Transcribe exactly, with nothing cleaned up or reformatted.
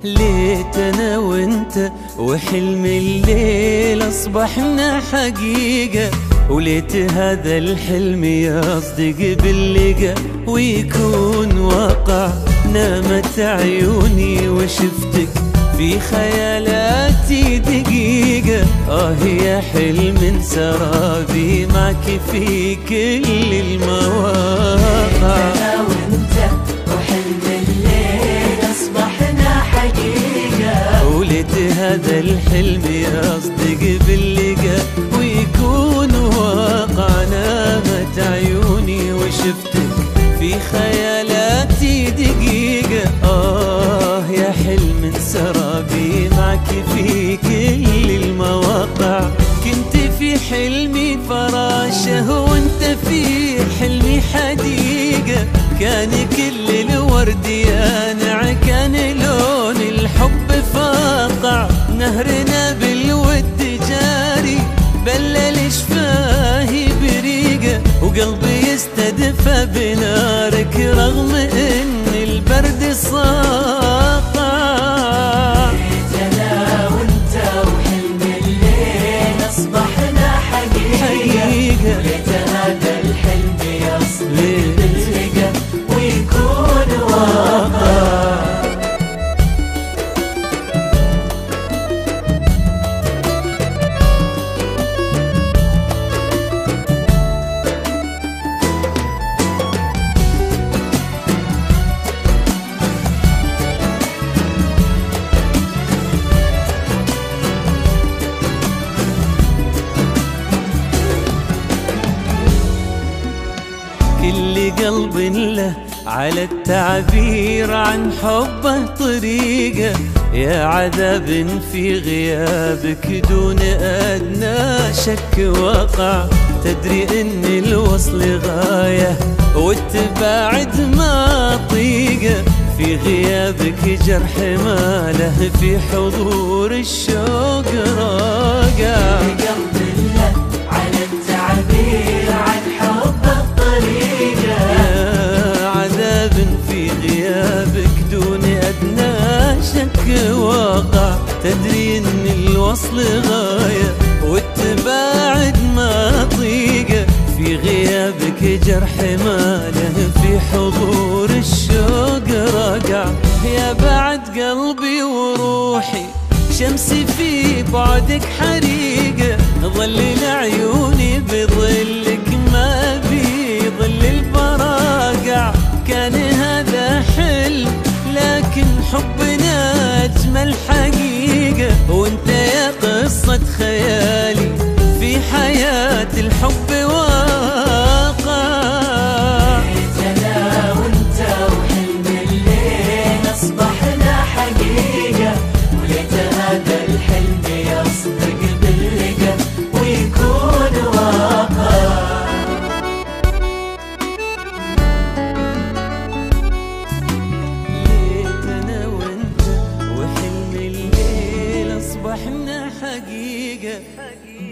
ليت انا وانت وحلم الليل اصبحنا حقيقة، وليت هذا الحلم يصدق باللقا ويكون واقع. نامت عيوني وشفتك في خيالاتي دقيقة، آه يا حلم سرابي معك في كل المواقع. أنا وأنت وحلم الليل أصبحنا حقيقة، وليت هذا الحلم يصدق باللقا ويكون واقع. نامت عيوني وشفتك في خيالاتي دقيقة، آه يا حلم سرابي معك في كل المواقع. كنت في حلمي فراشة وانت في حلمي حديقة، كان كل الورد يانع، كان لون الحب فاقع. نهرنا بالود جاري بلل شفاهي بريقة، وقلبي يستدفى بنارك رغم ان البرد صاقع. أنا وأنت وحلم الليل أصبحنا حقيقة، وليت هذا الحلم يصدق باللقا ويكون واقع. كل قلب له على التعبير عن حبه طريقة، يا عذاب في غيابك دون أدنى شك وقع. تدري ان الوصل غاية والتباعد ما طيقة، في غيابك جرح ما له في حضور الشوق راقع. قلب له على التعبير عن حبه طريقة، يا عذاب في غيابك دون أدنى شك واقع. تدري ان الوصل غاية والتباعد ما طيقة، في غيابك جرح ما له في حضور الشوق راقع. يا بعد قلبي وروحي شمسي في بعدك حريقة، ظلل عيوني بظلك ما بظل البراقع. كان هذا حلم لكن حبنا أجمل حقيقة، وانت يا قصة خيالي في حياة الحب واقع. أنا وأنت وحلم الليل أصبحنا حقيقة، وليت هذا الحلم يصدق باللقا ويكون واقع. ليت انا وانت وحلم الليل اصبحنا حقيقة.